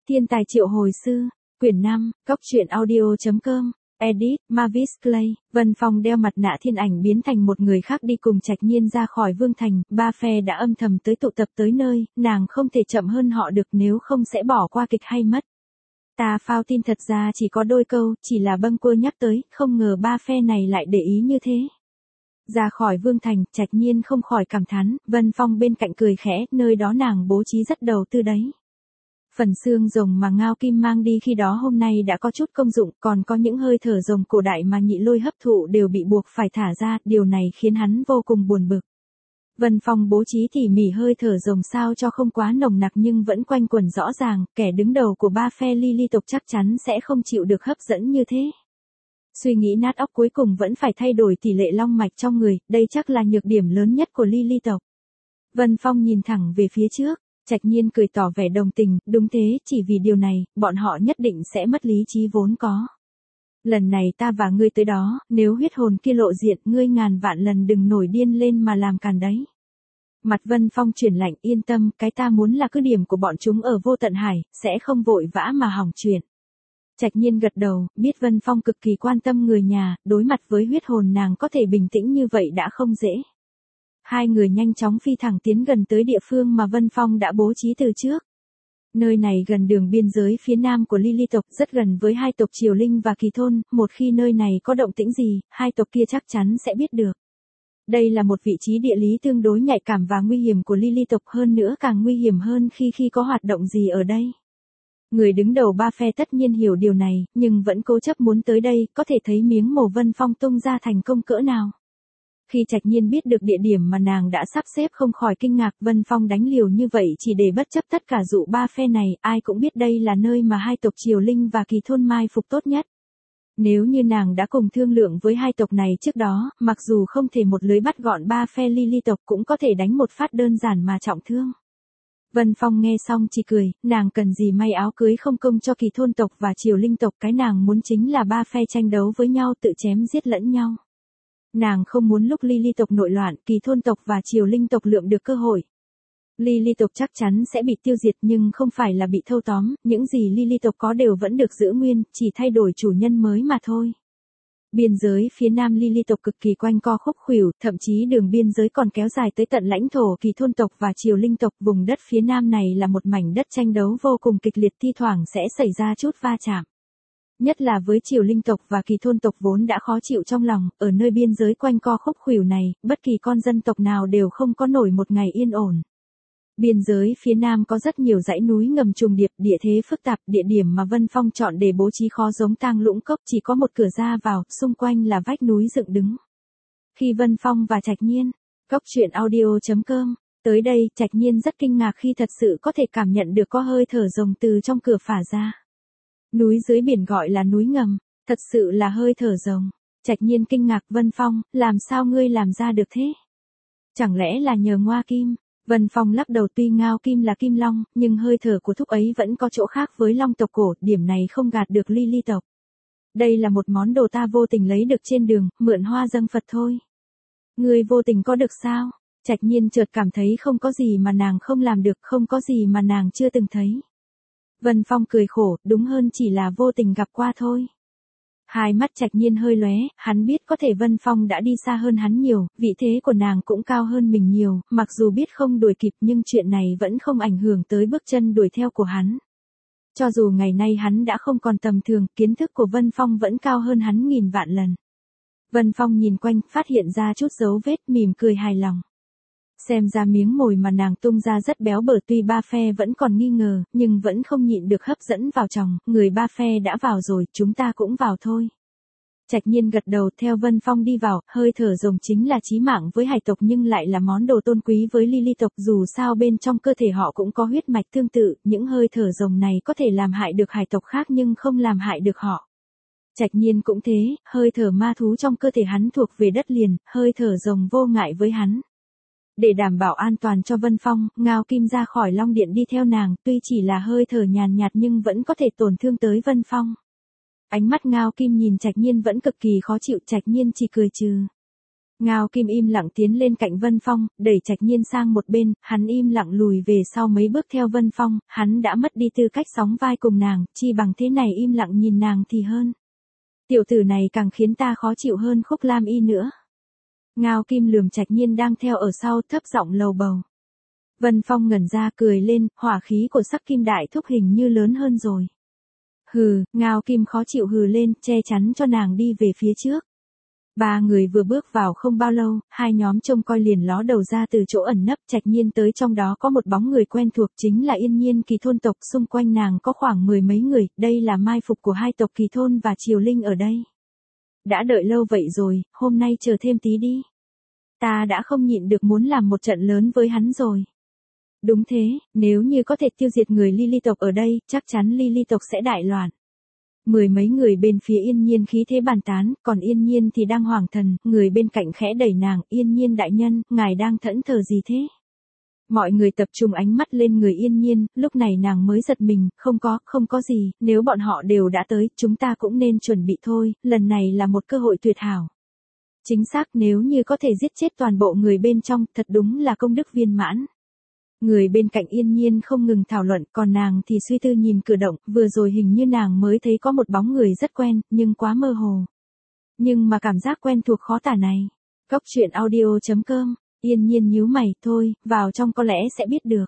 Thiên tài triệu hồi sư, quyển 5, Cóc truyện audio.com, edit, Mavis Clay. Vân Phong đeo mặt nạ thiên ảnh biến thành một người khác đi cùng Trạch Nhiên ra khỏi Vương Thành, ba phe đã âm thầm tới tụ tập tới nơi, nàng không thể chậm hơn họ được nếu không sẽ bỏ qua kịch hay mất. Ta phao tin thật ra chỉ có đôi câu, chỉ là bâng quơ nhắc tới, không ngờ ba phe này lại để ý như thế. Ra khỏi Vương Thành, Trạch Nhiên không khỏi cảm thán, Vân Phong bên cạnh cười khẽ, nơi đó nàng bố trí rất đầu tư đấy. Phần xương rồng mà Ngao Kim mang đi khi đó hôm nay đã có chút công dụng, còn có những hơi thở rồng cổ đại mà Nhị Lôi hấp thụ đều bị buộc phải thả ra, điều này khiến hắn vô cùng buồn bực. Vân Phong bố trí tỉ mỉ hơi thở rồng sao cho không quá nồng nặc nhưng vẫn quanh quẩn rõ ràng, kẻ đứng đầu của ba phe Lily tộc chắc chắn sẽ không chịu được hấp dẫn như thế. Suy nghĩ nát óc cuối cùng vẫn phải thay đổi tỷ lệ long mạch trong người, đây chắc là nhược điểm lớn nhất của Lily tộc. Vân Phong nhìn thẳng về phía trước, Trạch Nhiên cười tỏ vẻ đồng tình, đúng thế, chỉ vì điều này, bọn họ nhất định sẽ mất lý trí vốn có. Lần này ta và ngươi tới đó, nếu huyết hồn kia lộ diện, ngươi ngàn vạn lần đừng nổi điên lên mà làm càn đấy. Mặt Vân Phong chuyển lạnh, yên tâm, cái ta muốn là cứ điểm của bọn chúng ở Vô Tận Hải, sẽ không vội vã mà hỏng chuyện. Trạch Nhiên gật đầu, biết Vân Phong cực kỳ quan tâm người nhà, đối mặt với huyết hồn nàng có thể bình tĩnh như vậy đã không dễ. Hai người nhanh chóng phi thẳng tiến gần tới địa phương mà Vân Phong đã bố trí từ trước. Nơi này gần đường biên giới phía nam của Lily tộc, rất gần với hai tộc Triều Linh và Kỳ Thôn, một khi nơi này có động tĩnh gì, hai tộc kia chắc chắn sẽ biết được. Đây là một vị trí địa lý tương đối nhạy cảm và nguy hiểm của Lily tộc, hơn nữa càng nguy hiểm hơn khi có hoạt động gì ở đây. Người đứng đầu ba phe tất nhiên hiểu điều này, nhưng vẫn cố chấp muốn tới đây, có thể thấy miếng mồ Vân Phong tung ra thành công cỡ nào. Khi Trạch Nhiên biết được địa điểm mà nàng đã sắp xếp không khỏi kinh ngạc, Vân Phong đánh liều như vậy chỉ để bất chấp tất cả dụ ba phe này, ai cũng biết đây là nơi mà hai tộc Triều Linh và Kỳ Thôn mai phục tốt nhất. Nếu như nàng đã cùng thương lượng với hai tộc này trước đó, mặc dù không thể một lưới bắt gọn ba phe Lily tộc cũng có thể đánh một phát đơn giản mà trọng thương. Vân Phong nghe xong chỉ cười, nàng cần gì may áo cưới không công cho Kỳ Thôn tộc và Triều Linh tộc, cái nàng muốn chính là ba phe tranh đấu với nhau tự chém giết lẫn nhau. Nàng không muốn lúc Lily tộc nội loạn, Kỳ Thôn tộc và Triều Linh tộc lượm được cơ hội. Lily tộc chắc chắn sẽ bị tiêu diệt nhưng không phải là bị thâu tóm, những gì Lily tộc có đều vẫn được giữ nguyên, chỉ thay đổi chủ nhân mới mà thôi. Biên giới phía nam Lily tộc cực kỳ quanh co khúc khuỷu, thậm chí đường biên giới còn kéo dài tới tận lãnh thổ Kỳ Thôn tộc và Triều Linh tộc, vùng đất phía nam này là một mảnh đất tranh đấu vô cùng kịch liệt, thi thoảng sẽ xảy ra chút va chạm. Nhất là với Triều Linh tộc và Kỳ Thôn tộc vốn đã khó chịu trong lòng, ở nơi biên giới quanh co khúc khuỷu này, bất kỳ con dân tộc nào đều không có nổi một ngày yên ổn. Biên giới phía nam có rất nhiều dãy núi ngầm trùng điệp, địa thế phức tạp, địa điểm mà Vân Phong chọn để bố trí khó giống tang lũng cốc, chỉ có một cửa ra vào, xung quanh là vách núi dựng đứng. Khi Vân Phong và Trạch Nhiên, Cóc truyện audio.com, tới đây, Trạch Nhiên rất kinh ngạc khi thật sự có thể cảm nhận được có hơi thở rồng từ trong cửa phả ra. Núi dưới biển gọi là núi ngầm, thật sự là hơi thở rồng. Trạch Nhiên kinh ngạc, Vân Phong, làm sao ngươi làm ra được thế? Chẳng lẽ là nhờ Ngoa Kim? Vân Phong lắc đầu, tuy Ngao Kim là Kim Long, nhưng hơi thở của thúc ấy vẫn có chỗ khác với Long tộc cổ, điểm này không gạt được Lily tộc. Đây là một món đồ ta vô tình lấy được trên đường, mượn hoa dâng Phật thôi. Ngươi vô tình có được sao? Trạch Nhiên chợt cảm thấy không có gì mà nàng không làm được, không có gì mà nàng chưa từng thấy. Vân Phong cười khổ, đúng hơn chỉ là vô tình gặp qua thôi. Hai mắt Trạch Nhiên hơi lóe, hắn biết có thể Vân Phong đã đi xa hơn hắn nhiều, vị thế của nàng cũng cao hơn mình nhiều, mặc dù biết không đuổi kịp nhưng chuyện này vẫn không ảnh hưởng tới bước chân đuổi theo của hắn. Cho dù ngày nay hắn đã không còn tầm thường, kiến thức của Vân Phong vẫn cao hơn hắn nghìn vạn lần. Vân Phong nhìn quanh, phát hiện ra chút dấu vết, mỉm cười hài lòng. Xem ra miếng mồi mà nàng tung ra rất béo bở, tuy ba phe vẫn còn nghi ngờ, nhưng vẫn không nhịn được hấp dẫn vào chồng, người ba phe đã vào rồi, chúng ta cũng vào thôi. Trạch Nhiên gật đầu, theo Vân Phong đi vào, hơi thở rồng chính là chí mạng với hải tộc nhưng lại là món đồ tôn quý với Lily tộc, dù sao bên trong cơ thể họ cũng có huyết mạch tương tự, những hơi thở rồng này có thể làm hại được hải tộc khác nhưng không làm hại được họ. Trạch Nhiên cũng thế, hơi thở ma thú trong cơ thể hắn thuộc về đất liền, hơi thở rồng vô ngại với hắn. Để đảm bảo an toàn cho Vân Phong, Ngao Kim ra khỏi Long Điện đi theo nàng, tuy chỉ là hơi thở nhàn nhạt nhưng vẫn có thể tổn thương tới Vân Phong. Ánh mắt Ngao Kim nhìn Trạch Nhiên vẫn cực kỳ khó chịu, Trạch Nhiên chỉ cười trừ. Ngao Kim im lặng tiến lên cạnh Vân Phong, đẩy Trạch Nhiên sang một bên, hắn im lặng lùi về sau mấy bước theo Vân Phong, hắn đã mất đi tư cách sóng vai cùng nàng, chi bằng thế này im lặng nhìn nàng thì hơn. Tiểu tử này càng khiến ta khó chịu hơn Khúc Lam Y nữa. Ngao Kim lườm Trạch Nhiên đang theo ở sau, thấp giọng lầu bầu. Vân Phong ngẩn ra cười lên, hỏa khí của sắc kim đại thúc hình như lớn hơn rồi. Hừ, Ngao Kim khó chịu hừ lên, che chắn cho nàng đi về phía trước. Ba người vừa bước vào không bao lâu, hai nhóm trông coi liền ló đầu ra từ chỗ ẩn nấp. Trạch Nhiên tới trong đó có một bóng người quen thuộc, chính là Yên Nhiên Kỳ thôn tộc, xung quanh nàng có khoảng 10 mấy người, đây là mai phục của hai tộc Kỳ thôn và Triều Linh ở đây. Đã đợi lâu vậy rồi, hôm nay chờ thêm tí đi. Ta đã không nhịn được muốn làm một trận lớn với hắn rồi. Đúng thế, nếu như có thể tiêu diệt người Ly tộc ở đây, chắc chắn Ly tộc sẽ đại loạn. 10 mấy người bên phía Yên Nhiên khí thế bàn tán, còn Yên Nhiên thì đang hoảng thần, người bên cạnh khẽ đẩy nàng, Yên Nhiên đại nhân, ngài đang thẫn thờ gì thế? Mọi người tập trung ánh mắt lên người Yên Nhiên, lúc này nàng mới giật mình, không có gì, nếu bọn họ đều đã tới, chúng ta cũng nên chuẩn bị thôi, lần này là một cơ hội tuyệt hảo. Chính xác, nếu như có thể giết chết toàn bộ người bên trong, thật đúng là công đức viên mãn. Người bên cạnh Yên Nhiên không ngừng thảo luận, còn nàng thì suy tư nhìn cửa động, vừa rồi hình như nàng mới thấy có một bóng người rất quen, nhưng quá mơ hồ. Nhưng mà cảm giác quen thuộc khó tả này. Cốc truyện audio.com, Yên Nhiên nhíu mày, thôi, vào trong có lẽ sẽ biết được.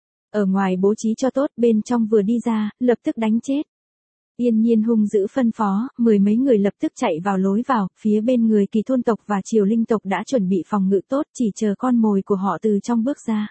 Ở ngoài bố trí cho tốt, bên trong vừa đi ra, lập tức đánh chết. Yên Nhiên hung dữ phân phó, 10 mấy người lập tức chạy vào lối vào, phía bên người Kỳ thôn tộc và Triều Linh tộc đã chuẩn bị phòng ngự tốt, chỉ chờ con mồi của họ từ trong bước ra.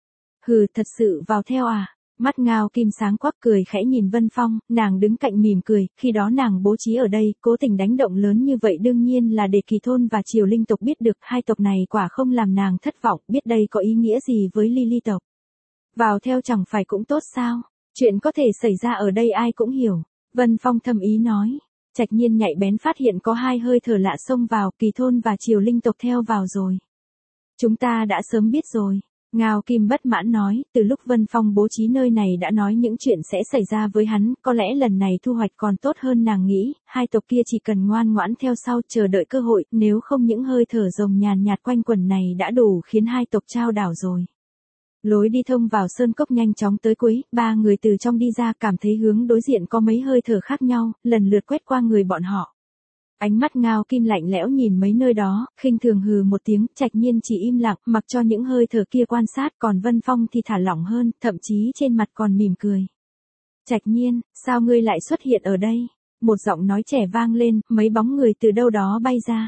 Hừ, thật sự vào theo à? Mắt Ngao Kim sáng quắc cười khẽ nhìn Vân Phong, nàng đứng cạnh mỉm cười, khi đó nàng bố trí ở đây, cố tình đánh động lớn như vậy đương nhiên là để Kỳ thôn và Triều Linh tộc biết được, hai tộc này quả không làm nàng thất vọng, biết đây có ý nghĩa gì với Ly tộc. Vào theo chẳng phải cũng tốt sao? Chuyện có thể xảy ra ở đây ai cũng hiểu. Vân Phong thầm ý nói. Trạch Nhiên nhạy bén phát hiện có hai hơi thở lạ xông vào, Kỳ thôn và Triều Linh tộc theo vào rồi. Chúng ta đã sớm biết rồi. Ngao Kim bất mãn nói, từ lúc Vân Phong bố trí nơi này đã nói những chuyện sẽ xảy ra với hắn, có lẽ lần này thu hoạch còn tốt hơn nàng nghĩ, hai tộc kia chỉ cần ngoan ngoãn theo sau chờ đợi cơ hội, nếu không những hơi thở rồng nhàn nhạt quanh quẩn này đã đủ khiến hai tộc trao đảo rồi. Lối đi thông vào sơn cốc nhanh chóng tới cuối, ba người từ trong đi ra cảm thấy hướng đối diện có mấy hơi thở khác nhau, lần lượt quét qua người bọn họ. Ánh mắt Ngao Kim lạnh lẽo nhìn mấy nơi đó, khinh thường hừ một tiếng, Trạch Nhiên chỉ im lặng, mặc cho những hơi thở kia quan sát, còn Vân Phong thì thả lỏng hơn, thậm chí trên mặt còn mỉm cười. Trạch Nhiên, sao ngươi lại xuất hiện ở đây? Một giọng nói trẻ vang lên, mấy bóng người từ đâu đó bay ra.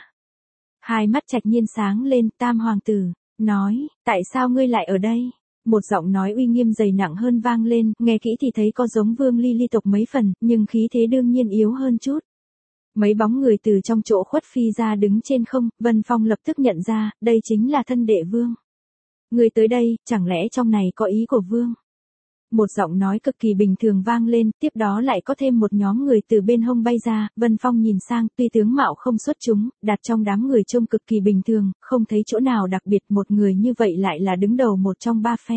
Hai mắt Trạch Nhiên sáng lên, Tam hoàng tử, nói, tại sao ngươi lại ở đây? Một giọng nói uy nghiêm dày nặng hơn vang lên, nghe kỹ thì thấy có giống Vương Ly tộc mấy phần, nhưng khí thế đương nhiên yếu hơn chút. Mấy bóng người từ trong chỗ khuất phi ra đứng trên không, Vân Phong lập tức nhận ra, đây chính là thân đệ vương. Người tới đây, chẳng lẽ trong này có ý của vương? Một giọng nói cực kỳ bình thường vang lên, tiếp đó lại có thêm một nhóm người từ bên hông bay ra, Vân Phong nhìn sang, tuy tướng mạo không xuất chúng, đặt trong đám người trông cực kỳ bình thường, không thấy chỗ nào đặc biệt, một người như vậy lại là đứng đầu một trong ba phe.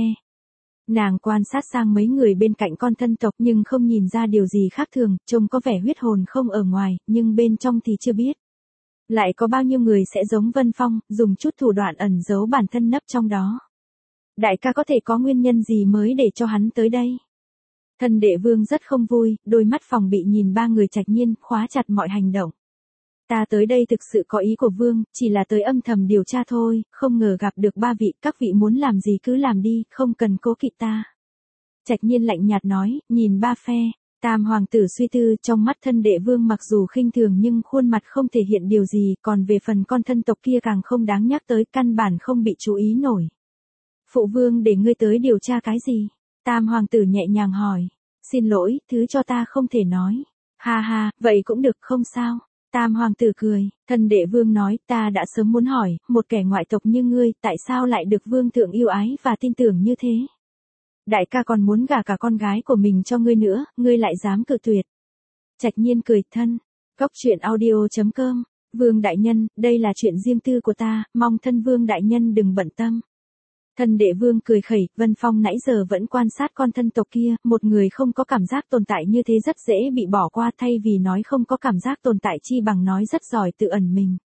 Nàng quan sát sang mấy người bên cạnh con thân tộc nhưng không nhìn ra điều gì khác thường, trông có vẻ huyết hồn không ở ngoài, nhưng bên trong thì chưa biết. Lại có bao nhiêu người sẽ giống Vân Phong, dùng chút thủ đoạn ẩn giấu bản thân nấp trong đó. Đại ca có thể có nguyên nhân gì mới để cho hắn tới đây? Thân đệ vương rất không vui, đôi mắt phòng bị nhìn ba người Trạch Nhiên, khóa chặt mọi hành động. Ta tới đây thực sự có ý của vương, chỉ là tới âm thầm điều tra thôi, không ngờ gặp được ba vị, các vị muốn làm gì cứ làm đi, không cần cố kỵ ta. Trạch Nhiên lạnh nhạt nói, nhìn ba phe, Tam hoàng tử suy tư, trong mắt thân đệ vương mặc dù khinh thường nhưng khuôn mặt không thể hiện điều gì, còn về phần con thân tộc kia càng không đáng nhắc tới, căn bản không bị chú ý nổi. Phụ vương để ngươi tới điều tra cái gì? Tam hoàng tử nhẹ nhàng hỏi. Xin lỗi, thứ cho ta không thể nói. Ha ha, vậy cũng được, không sao. Tam hoàng tử cười, thân đệ vương nói, ta đã sớm muốn hỏi, một kẻ ngoại tộc như ngươi, tại sao lại được vương thượng yêu ái và tin tưởng như thế? Đại ca còn muốn gả cả con gái của mình cho ngươi nữa, ngươi lại dám cự tuyệt. Trạch Nhiên cười, thân. Cốc truyện audio.com, vương đại nhân, đây là chuyện riêng tư của ta, mong thân vương đại nhân đừng bận tâm. Thân đệ vương cười khẩy, Vân Phong nãy giờ vẫn quan sát con thân tộc kia, một người không có cảm giác tồn tại như thế rất dễ bị bỏ qua, thay vì nói không có cảm giác tồn tại chi bằng nói rất giỏi tự ẩn mình.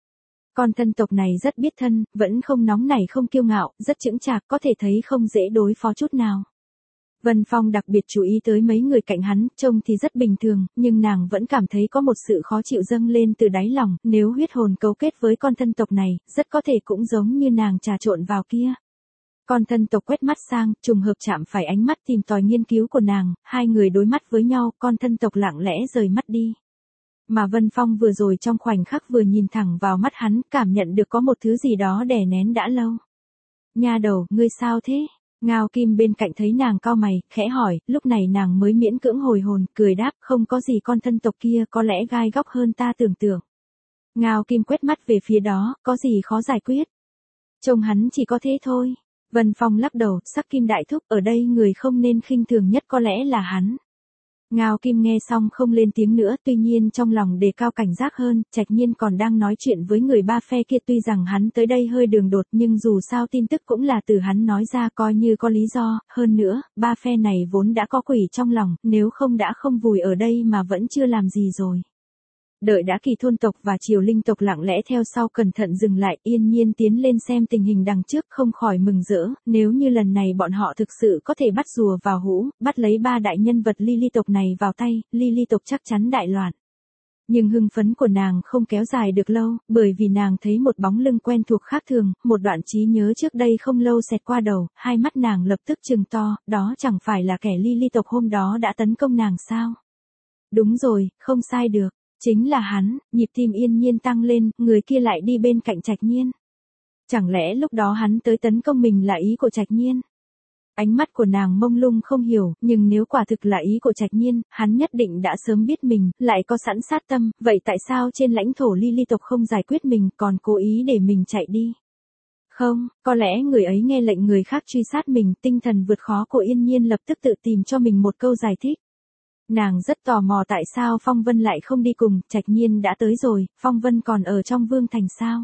Con thân tộc này rất biết thân, vẫn không nóng nảy không kiêu ngạo, rất chững chạc, có thể thấy không dễ đối phó chút nào. Vân Phong đặc biệt chú ý tới mấy người cạnh hắn, trông thì rất bình thường, nhưng nàng vẫn cảm thấy có một sự khó chịu dâng lên từ đáy lòng, nếu huyết hồn cấu kết với con thân tộc này, rất có thể cũng giống như nàng trà trộn vào kia. Con thân tộc quét mắt sang, trùng hợp chạm phải ánh mắt tìm tòi nghiên cứu của nàng, hai người đối mắt với nhau, con thân tộc lặng lẽ rời mắt đi. Mà Vân Phong vừa rồi trong khoảnh khắc vừa nhìn thẳng vào mắt hắn, cảm nhận được có một thứ gì đó đè nén đã lâu. Nha đầu, ngươi sao thế? Ngao Kim bên cạnh thấy nàng cau mày, khẽ hỏi, lúc này nàng mới miễn cưỡng hồi hồn, cười đáp, không có gì, con thân tộc kia có lẽ gai góc hơn ta tưởng tượng. Ngao Kim quét mắt về phía đó, có gì khó giải quyết? Trông hắn chỉ có thế thôi. Vân Phong lắc đầu, sắc Kim đại thúc, ở đây người không nên khinh thường nhất có lẽ là hắn. Ngao Kim nghe xong không lên tiếng nữa, tuy nhiên trong lòng đề cao cảnh giác hơn, Trạch Nhiên còn đang nói chuyện với người ba phe kia, tuy rằng hắn tới đây hơi đường đột nhưng dù sao tin tức cũng là từ hắn nói ra, coi như có lý do, hơn nữa, ba phe này vốn đã có quỷ trong lòng, nếu không đã không vùi ở đây mà vẫn chưa làm gì rồi. Đợi đã Kỳ thôn tộc và Triều Linh tộc lặng lẽ theo sau cẩn thận dừng lại, yên nhiên tiến lên xem tình hình đằng trước, không khỏi mừng rỡ, nếu như lần này bọn họ thực sự có thể bắt rùa vào hũ, bắt lấy ba đại nhân vật Ly Ly tộc này vào tay, Ly Ly tộc chắc chắn đại loạn. Nhưng hưng phấn của nàng không kéo dài được lâu, bởi vì nàng thấy một bóng lưng quen thuộc khác thường, một đoạn trí nhớ trước đây không lâu xẹt qua đầu, hai mắt nàng lập tức trừng to, đó chẳng phải là kẻ Ly Ly tộc hôm đó đã tấn công nàng sao? Đúng rồi, không sai được. Chính là hắn, nhịp tim yên nhiên tăng lên, người kia lại đi bên cạnh Trạch Nhiên. Chẳng lẽ lúc đó hắn tới tấn công mình là ý của Trạch Nhiên? Ánh mắt của nàng mông lung không hiểu, nhưng nếu quả thực là ý của Trạch Nhiên, hắn nhất định đã sớm biết mình, lại có sẵn sát tâm, vậy tại sao trên lãnh thổ Ly Ly tộc không giải quyết mình, còn cố ý để mình chạy đi? Không, có lẽ người ấy nghe lệnh người khác truy sát mình, tinh thần vượt khó của yên nhiên lập tức tự tìm cho mình một câu giải thích. Nàng rất tò mò tại sao Phong Vân lại không đi cùng, Trạch Nhiên đã tới rồi, Phong Vân còn ở trong Vương Thành sao?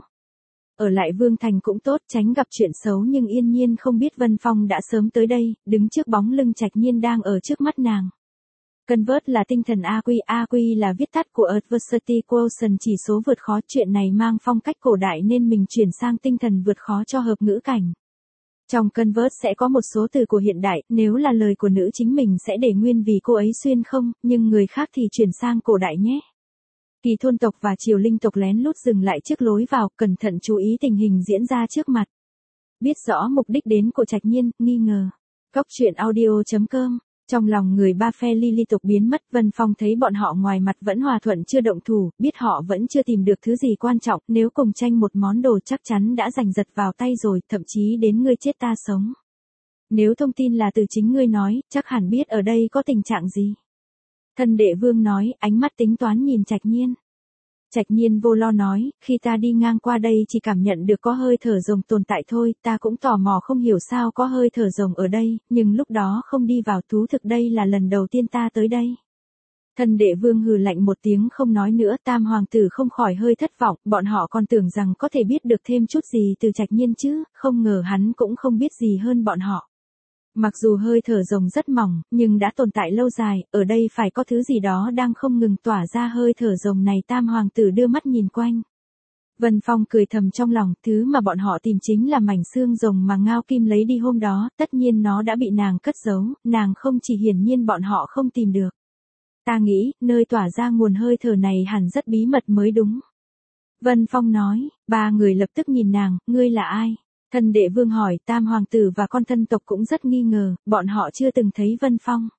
Ở lại Vương Thành cũng tốt, tránh gặp chuyện xấu, nhưng yên nhiên không biết Vân Phong đã sớm tới đây, đứng trước bóng lưng Trạch Nhiên đang ở trước mắt nàng. Convert là tinh thần AQ là viết tắt của Adversity Quotient, chỉ số vượt khó, chuyện này mang phong cách cổ đại nên mình chuyển sang tinh thần vượt khó cho hợp ngữ cảnh. Trong Convert sẽ có một số từ của hiện đại, nếu là lời của nữ chính mình sẽ để nguyên vì cô ấy xuyên không, nhưng người khác thì chuyển sang cổ đại nhé. Kỳ thôn tộc và Triều Linh tộc lén lút dừng lại trước lối vào, cẩn thận chú ý tình hình diễn ra trước mặt. Biết rõ mục đích đến của Trạch Nhiên, nghi ngờ. Cóc truyện audio.com. Trong lòng người ba phe Ly Ly tộc biến mất, Vân Phong thấy bọn họ ngoài mặt vẫn hòa thuận chưa động thủ, biết họ vẫn chưa tìm được thứ gì quan trọng, nếu cùng tranh một món đồ chắc chắn đã giành giật vào tay rồi, thậm chí đến ngươi chết ta sống. Nếu thông tin là từ chính ngươi nói, chắc hẳn biết ở đây có tình trạng gì. Thân đệ vương nói, ánh mắt tính toán nhìn Trạch Nhiên. Trạch Nhiên vô lo nói, khi ta đi ngang qua đây chỉ cảm nhận được có hơi thở rồng tồn tại thôi, ta cũng tò mò không hiểu sao có hơi thở rồng ở đây, nhưng lúc đó không đi vào, thú thực đây là lần đầu tiên ta tới đây. Thân đệ vương hừ lạnh một tiếng không nói nữa, tam hoàng tử không khỏi hơi thất vọng, bọn họ còn tưởng rằng có thể biết được thêm chút gì từ Trạch Nhiên chứ, không ngờ hắn cũng không biết gì hơn bọn họ. Mặc dù hơi thở rồng rất mỏng, nhưng đã tồn tại lâu dài, ở đây phải có thứ gì đó đang không ngừng tỏa ra hơi thở rồng này, tam hoàng tử đưa mắt nhìn quanh. Vân Phong cười thầm trong lòng, thứ mà bọn họ tìm chính là mảnh xương rồng mà Ngao Kim lấy đi hôm đó, tất nhiên nó đã bị nàng cất giấu, nàng không chỉ hiển nhiên bọn họ không tìm được. Ta nghĩ, nơi tỏa ra nguồn hơi thở này hẳn rất bí mật mới đúng. Vân Phong nói, ba người lập tức nhìn nàng, ngươi là ai? Thân đệ vương hỏi, tam hoàng tử và con thân tộc cũng rất nghi ngờ, bọn họ chưa từng thấy Vân Phong.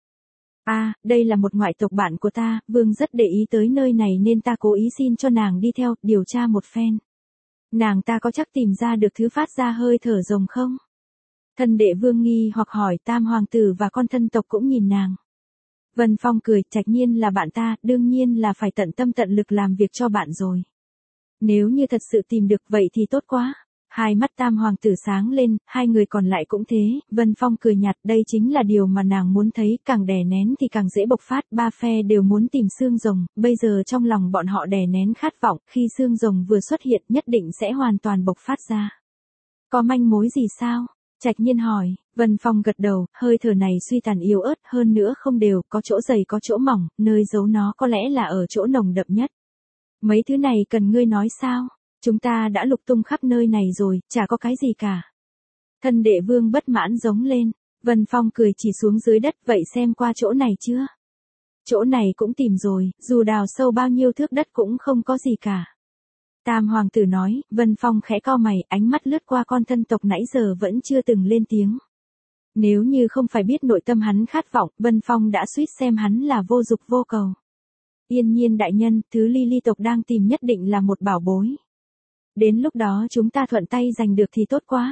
Đây là một ngoại tộc bạn của ta, vương rất để ý tới nơi này nên ta cố ý xin cho nàng đi theo, điều tra một phen. Nàng ta có chắc tìm ra được thứ phát ra hơi thở rồng không? Thân đệ vương nghi hoặc hỏi, tam hoàng tử và con thân tộc cũng nhìn nàng. Vân Phong cười, Trạch Nhiên là bạn ta, đương nhiên là phải tận tâm tận lực làm việc cho bạn rồi. Nếu như thật sự tìm được vậy thì tốt quá. Hai mắt tam hoàng tử sáng lên, hai người còn lại cũng thế, Vân Phong cười nhạt, đây chính là điều mà nàng muốn thấy, càng đè nén thì càng dễ bộc phát, ba phe đều muốn tìm xương rồng, bây giờ trong lòng bọn họ đè nén khát vọng, khi xương rồng vừa xuất hiện nhất định sẽ hoàn toàn bộc phát ra. Có manh mối gì sao? Trạch Nhiên hỏi, Vân Phong gật đầu, hơi thở này suy tàn yếu ớt, hơn nữa không đều, có chỗ dày có chỗ mỏng, nơi giấu nó có lẽ là ở chỗ nồng đậm nhất. Mấy thứ này cần ngươi nói sao? Chúng ta đã lục tung khắp nơi này rồi, chả có cái gì cả. Thân đệ vương bất mãn giống lên. Vân Phong cười chỉ xuống dưới đất, vậy xem qua chỗ này chưa? Chỗ này cũng tìm rồi, dù đào sâu bao nhiêu thước đất cũng không có gì cả. Tam hoàng tử nói. Vân Phong khẽ cau mày, ánh mắt lướt qua con thân tộc nãy giờ vẫn chưa từng lên tiếng. Nếu như không phải biết nội tâm hắn khát vọng, Vân Phong đã suýt xem hắn là vô dục vô cầu. Yên nhiên đại nhân, thứ ly ly tộc đang tìm nhất định là một bảo bối. Đến lúc đó chúng ta thuận tay giành được thì tốt quá.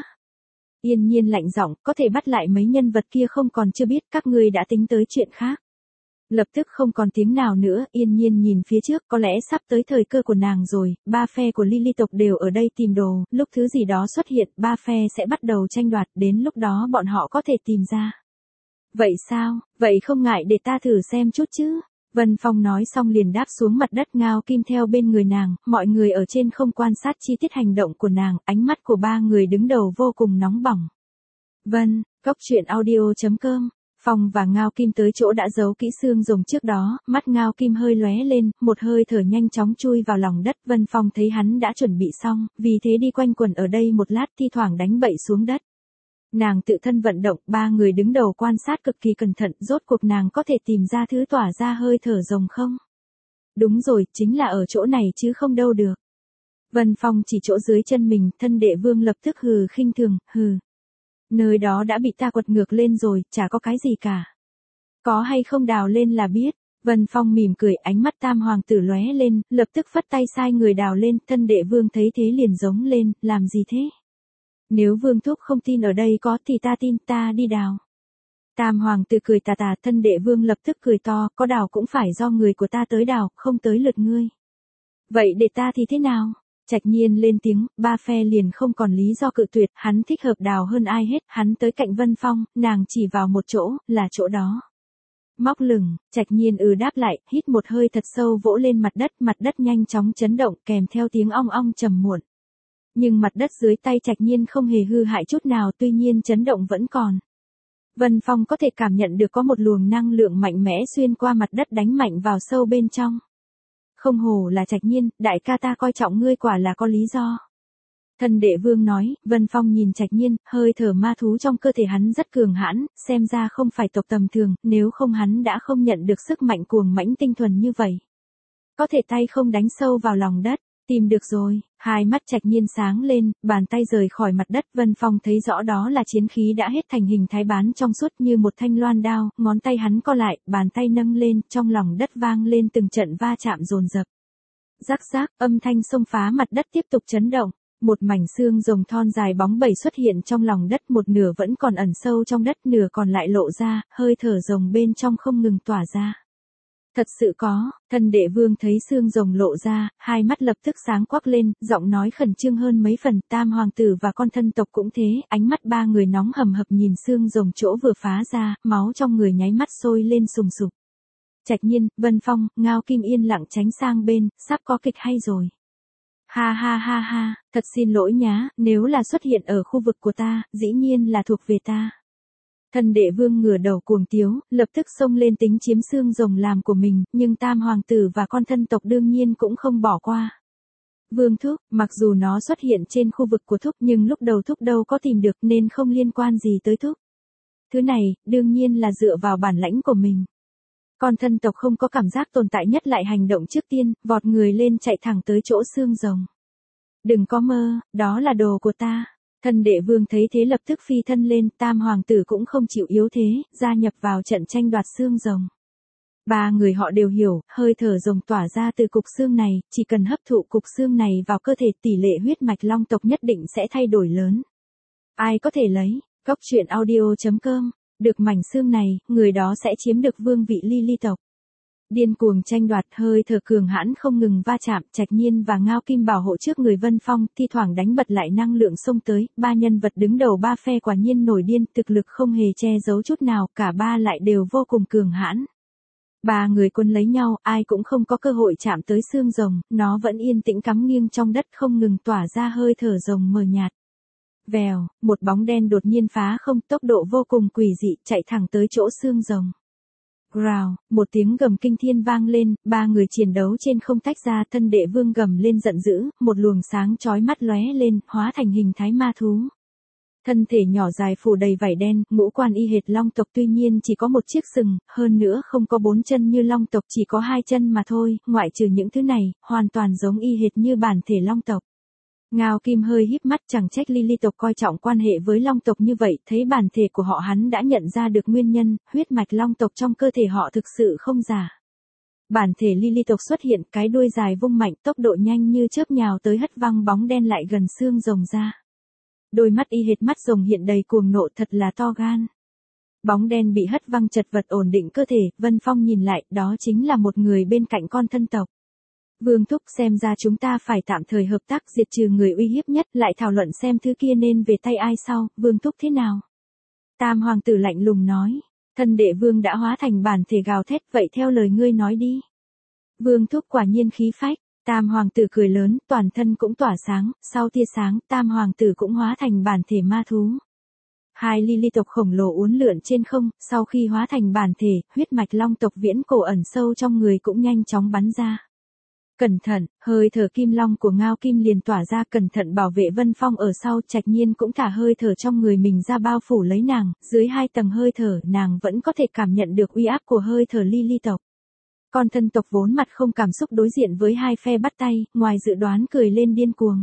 Yên nhiên lạnh giọng, có thể bắt lại mấy nhân vật kia không còn chưa biết, các ngươi đã tính tới chuyện khác. Lập tức không còn tiếng nào nữa, yên nhiên nhìn phía trước, có lẽ sắp tới thời cơ của nàng rồi, ba phe của ly ly tộc đều ở đây tìm đồ, lúc thứ gì đó xuất hiện, ba phe sẽ bắt đầu tranh đoạt, đến lúc đó bọn họ có thể tìm ra. Vậy sao, vậy không ngại để ta thử xem chút chứ. Vân Phong nói xong liền đáp xuống mặt đất, Ngao Kim theo bên người nàng, mọi người ở trên không quan sát chi tiết hành động của nàng, ánh mắt của ba người đứng đầu vô cùng nóng bỏng. Vân, Cốc Truyện Audio.com. Phong và Ngao Kim tới chỗ đã giấu kỹ xương rồng trước đó, mắt Ngao Kim hơi lóe lên, một hơi thở nhanh chóng chui vào lòng đất. Vân Phong thấy hắn đã chuẩn bị xong, vì thế đi quanh quẩn ở đây một lát, thi thoảng đánh bậy xuống đất. Nàng tự thân vận động, ba người đứng đầu quan sát cực kỳ cẩn thận, rốt cuộc nàng có thể tìm ra thứ tỏa ra hơi thở rồng không? Đúng rồi, chính là ở chỗ này chứ không đâu được. Vân Phong chỉ chỗ dưới chân mình, thân đệ vương lập tức hừ khinh thường, hừ. Nơi đó đã bị ta quật ngược lên rồi, chả có cái gì cả. Có hay không đào lên là biết. Vân Phong mỉm cười, ánh mắt tam hoàng tử lóe lên, lập tức phất tay sai người đào lên, thân đệ vương thấy thế liền giống lên, làm gì thế? Nếu vương thúc không tin ở đây có thì ta tin, ta đi đào. Tam hoàng tử cười tà tà, thân đệ vương lập tức cười to, có đào cũng phải do người của ta tới đào, không tới lượt ngươi. Vậy để ta thì thế nào? Trạch Nhiên lên tiếng, ba phe liền không còn lý do cự tuyệt, hắn thích hợp đào hơn ai hết, hắn tới cạnh Vân Phong, nàng chỉ vào một chỗ, là chỗ đó. Móc lửng, Trạch Nhiên đáp lại, hít một hơi thật sâu vỗ lên mặt đất nhanh chóng chấn động kèm theo tiếng ong ong trầm muộn. Nhưng mặt đất dưới tay Trạch Nhiên không hề hư hại chút nào, tuy nhiên chấn động vẫn còn. Vân Phong có thể cảm nhận được có một luồng năng lượng mạnh mẽ xuyên qua mặt đất đánh mạnh vào sâu bên trong. Không hổ là Trạch Nhiên, đại ca ta coi trọng ngươi quả là có lý do. Thân đệ vương nói. Vân Phong nhìn Trạch Nhiên, hơi thở ma thú trong cơ thể hắn rất cường hãn, xem ra không phải tộc tầm thường, nếu không hắn đã không nhận được sức mạnh cuồng mãnh tinh thuần như vậy. Có thể tay không đánh sâu vào lòng đất. Tìm được rồi, hai mắt Trạch Nhiên sáng lên, bàn tay rời khỏi mặt đất. Vân Phong thấy rõ đó là chiến khí đã hết thành hình thái bán trong suốt như một thanh loan đao, ngón tay hắn co lại, bàn tay nâng lên, trong lòng đất vang lên từng trận va chạm dồn dập. Rắc rác, âm thanh xông phá mặt đất tiếp tục chấn động. Một mảnh xương rồng thon dài bóng bẩy xuất hiện trong lòng đất, một nửa vẫn còn ẩn sâu trong đất, nửa còn lại lộ ra, hơi thở rồng bên trong không ngừng tỏa ra. Thật sự có, thân đệ vương thấy xương rồng lộ ra, hai mắt lập tức sáng quắc lên, giọng nói khẩn trương hơn mấy phần, tam hoàng tử và con thân tộc cũng thế, ánh mắt ba người nóng hầm hập nhìn xương rồng chỗ vừa phá ra, máu trong người nháy mắt sôi lên sùng sục. Trạch Nhiên, Vân Phong, Ngao Kim yên lặng tránh sang bên, sắp có kịch hay rồi. Ha ha ha ha, thật xin lỗi nhá, nếu là xuất hiện ở khu vực của ta, dĩ nhiên là thuộc về ta. Thân đệ vương ngửa đầu cuồng tiếu, lập tức xông lên tính chiếm xương rồng làm của mình, nhưng tam hoàng tử và con thân tộc đương nhiên cũng không bỏ qua. Vương thúc, mặc dù nó xuất hiện trên khu vực của thúc nhưng lúc đầu thúc đâu có tìm được nên không liên quan gì tới thúc. Thứ này, đương nhiên là dựa vào bản lãnh của mình. Con thân tộc không có cảm giác tồn tại nhất lại hành động trước tiên, vọt người lên chạy thẳng tới chỗ xương rồng. Đừng có mơ, đó là đồ của ta. Thân đệ vương thấy thế lập tức phi thân lên, tam hoàng tử cũng không chịu yếu thế, gia nhập vào trận tranh đoạt xương rồng. Ba người họ đều hiểu, hơi thở rồng tỏa ra từ cục xương này, chỉ cần hấp thụ cục xương này vào cơ thể tỷ lệ huyết mạch long tộc nhất định sẽ thay đổi lớn. Ai có thể lấy, Cốc Truyện Audio.com, được mảnh xương này, người đó sẽ chiếm được vương vị ly ly tộc. Điên cuồng tranh đoạt, hơi thở cường hãn không ngừng va chạm, Trạch Nhiên và Ngao Kim bảo hộ trước người Vân Phong, thi thoảng đánh bật lại năng lượng xông tới, ba nhân vật đứng đầu ba phe quả nhiên nổi điên, thực lực không hề che giấu chút nào, cả ba lại đều vô cùng cường hãn. Ba người quân lấy nhau, ai cũng không có cơ hội chạm tới xương rồng, nó vẫn yên tĩnh cắm nghiêng trong đất không ngừng tỏa ra hơi thở rồng mờ nhạt. Vèo, một bóng đen đột nhiên phá không, tốc độ vô cùng quỷ dị, chạy thẳng tới chỗ xương rồng. Rào, một tiếng gầm kinh thiên vang lên, ba người chiến đấu trên không tách ra, thân đệ vương gầm lên giận dữ, một luồng sáng chói mắt lóe lên, hóa thành hình thái ma thú. Thân thể nhỏ dài phủ đầy vảy đen, ngũ quan y hệt long tộc tuy nhiên chỉ có một chiếc sừng, hơn nữa không có 4 chân như long tộc chỉ có 2 chân mà thôi, ngoại trừ những thứ này, hoàn toàn giống y hệt như bản thể long tộc. Ngao Kim hơi híp mắt, chẳng trách Lily tộc coi trọng quan hệ với long tộc như vậy, thấy bản thể của họ hắn đã nhận ra được nguyên nhân, huyết mạch long tộc trong cơ thể họ thực sự không giả. Bản thể Lily tộc xuất hiện, cái đuôi dài vung mạnh, tốc độ nhanh như chớp nhào tới hất văng bóng đen lại gần xương rồng ra. Đôi mắt y hệt mắt rồng hiện đầy cuồng nộ, thật là to gan. Bóng đen bị hất văng chật vật ổn định cơ thể, Vân Phong nhìn lại, đó chính là một người bên cạnh con thân tộc. Vương thúc, xem ra chúng ta phải tạm thời hợp tác diệt trừ người uy hiếp nhất, lại thảo luận xem thứ kia nên về tay ai sau, Vương thúc thế nào? Tam hoàng tử lạnh lùng nói, thân đệ vương đã hóa thành bản thể gào thét, vậy theo lời ngươi nói đi. Vương thúc quả nhiên khí phách, Tam hoàng tử cười lớn, toàn thân cũng tỏa sáng, sau tia sáng, Tam hoàng tử cũng hóa thành bản thể ma thú. Hai Lily tộc khổng lồ uốn lượn trên không, sau khi hóa thành bản thể, huyết mạch long tộc viễn cổ ẩn sâu trong người cũng nhanh chóng bắn ra. Cẩn thận, hơi thở kim long của Ngao Kim liền tỏa ra, cẩn thận bảo vệ Vân Phong ở sau, Trạch Nhiên cũng thả hơi thở trong người mình ra bao phủ lấy nàng, dưới 2 tầng hơi thở nàng vẫn có thể cảm nhận được uy áp của hơi thở Lily tộc. Con thân tộc vốn mặt không cảm xúc đối diện với hai phe bắt tay, ngoài dự đoán cười lên điên cuồng.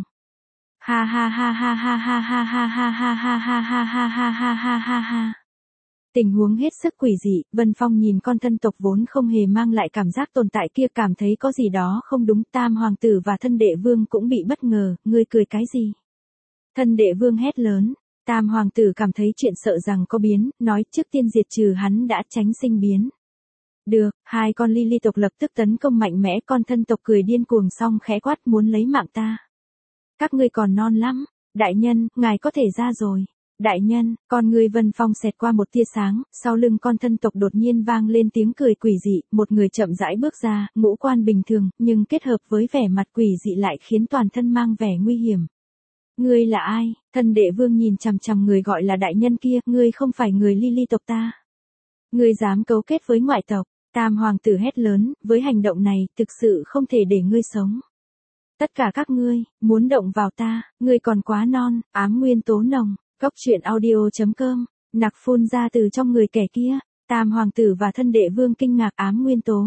Ha ha ha ha ha ha ha ha ha ha ha ha ha ha ha ha ha ha ha. Tình huống hết sức quỷ dị, Vân Phong nhìn con thân tộc vốn không hề mang lại cảm giác tồn tại kia, cảm thấy có gì đó không đúng. Tam hoàng tử và thân đệ vương cũng bị bất ngờ, ngươi cười cái gì? Thân đệ vương hét lớn, Tam hoàng tử cảm thấy chuyện sợ rằng có biến, nói trước tiên diệt trừ hắn đã tránh sinh biến. Được, hai con Lily tộc lập tức tấn công mạnh mẽ, con thân tộc cười điên cuồng xong khẽ quát, muốn lấy mạng ta. Các ngươi còn non lắm, đại nhân, ngài có thể ra rồi. Đại nhân, con người Vân Phong xẹt qua một tia sáng, sau lưng con thân tộc đột nhiên vang lên tiếng cười quỷ dị, một người chậm rãi bước ra, ngũ quan bình thường, nhưng kết hợp với vẻ mặt quỷ dị lại khiến toàn thân mang vẻ nguy hiểm. Ngươi là ai? Thân đệ vương nhìn chằm chằm người gọi là đại nhân kia, ngươi không phải người Lily tộc ta. Ngươi dám cấu kết với ngoại tộc? Tam hoàng tử hét lớn, với hành động này, thực sự không thể để ngươi sống. Tất cả các ngươi, muốn động vào ta, ngươi còn quá non, ám nguyên tố nồng. Cốc truyện audio.com, nặc phun ra từ trong người kẻ kia, Tam hoàng tử và thân đệ vương kinh ngạc, ám nguyên tố.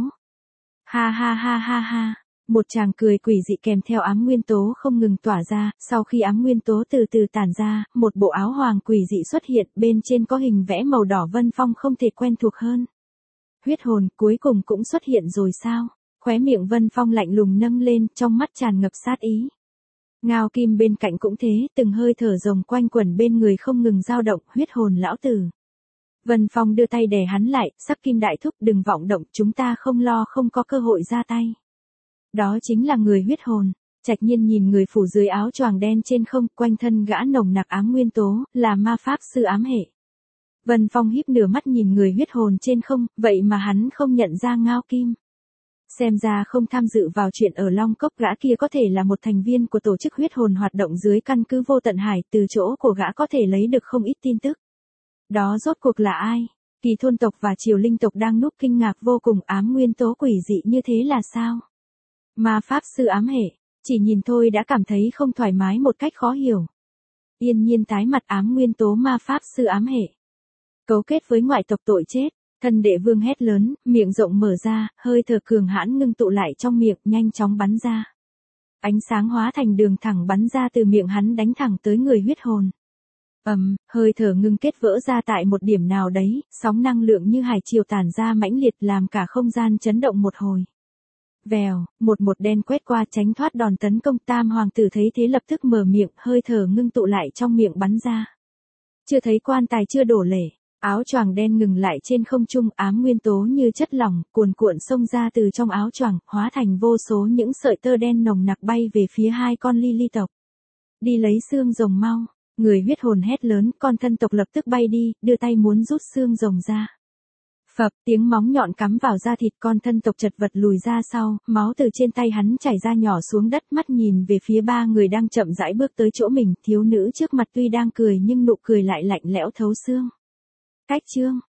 Ha ha ha ha ha, một tràng cười quỷ dị kèm theo ám nguyên tố không ngừng tỏa ra, sau khi ám nguyên tố từ từ tản ra, một bộ áo hoàng quỷ dị xuất hiện, bên trên có hình vẽ màu đỏ. Vân Phong không thể quen thuộc hơn. Huyết hồn cuối cùng cũng xuất hiện rồi sao? Khóe miệng Vân Phong lạnh lùng nâng lên, trong mắt tràn ngập sát ý. Ngao Kim bên cạnh cũng thế, từng hơi thở rồng quanh quẩn bên người không ngừng dao động, huyết hồn lão tử. Vân Phong đưa tay đè hắn lại, Sắc Kim đại thúc, đừng vọng động, chúng ta không lo không có cơ hội ra tay. Đó chính là người huyết hồn. Trạch Nhiên nhìn người phủ dưới áo choàng đen trên không, quanh thân gã nồng nặc ám nguyên tố, là ma pháp sư ám hệ. Vân Phong híp nửa mắt nhìn người huyết hồn trên không, vậy mà hắn không nhận ra Ngao Kim. Xem ra không tham dự vào chuyện ở Long Cốc, gã kia có thể là một thành viên của tổ chức huyết hồn hoạt động dưới căn cứ Vô Tận Hải, từ chỗ của gã có thể lấy được không ít tin tức. Đó rốt cuộc là ai? Kỳ thôn tộc và Triều Linh tộc đang núp kinh ngạc vô cùng, ám nguyên tố quỷ dị như thế là sao? Ma pháp sư ám hệ, chỉ nhìn thôi đã cảm thấy không thoải mái một cách khó hiểu. Yên Nhiên tái mặt, ám nguyên tố ma pháp sư ám hệ. Cấu kết với ngoại tộc tội chết. Thân đệ vương hét lớn, miệng rộng mở ra, hơi thở cường hãn ngưng tụ lại trong miệng, nhanh chóng bắn ra. Ánh sáng hóa thành đường thẳng bắn ra từ miệng hắn đánh thẳng tới người huyết hồn. Hơi thở ngưng kết vỡ ra tại một điểm nào đấy, sóng năng lượng như hải triều tản ra mãnh liệt làm cả không gian chấn động một hồi. Vèo, một đen quét qua tránh thoát đòn tấn công. Tam hoàng tử thấy thế lập tức mở miệng, hơi thở ngưng tụ lại trong miệng bắn ra. Chưa thấy quan tài chưa đổ lệ. Áo choàng đen ngừng lại trên không trung, ám nguyên tố như chất lỏng, cuồn cuộn xông ra từ trong áo choàng, hóa thành vô số những sợi tơ đen nồng nặc bay về phía hai con Lily tộc. Đi lấy xương rồng mau, người huyết hồn hét lớn, con thân tộc lập tức bay đi, đưa tay muốn rút xương rồng ra. Phập, tiếng móng nhọn cắm vào da thịt, con thân tộc chật vật lùi ra sau, máu từ trên tay hắn chảy ra nhỏ xuống đất, mắt nhìn về phía ba người đang chậm rãi bước tới chỗ mình, thiếu nữ trước mặt tuy đang cười nhưng nụ cười lại lạnh lẽo thấu xương. Cách chương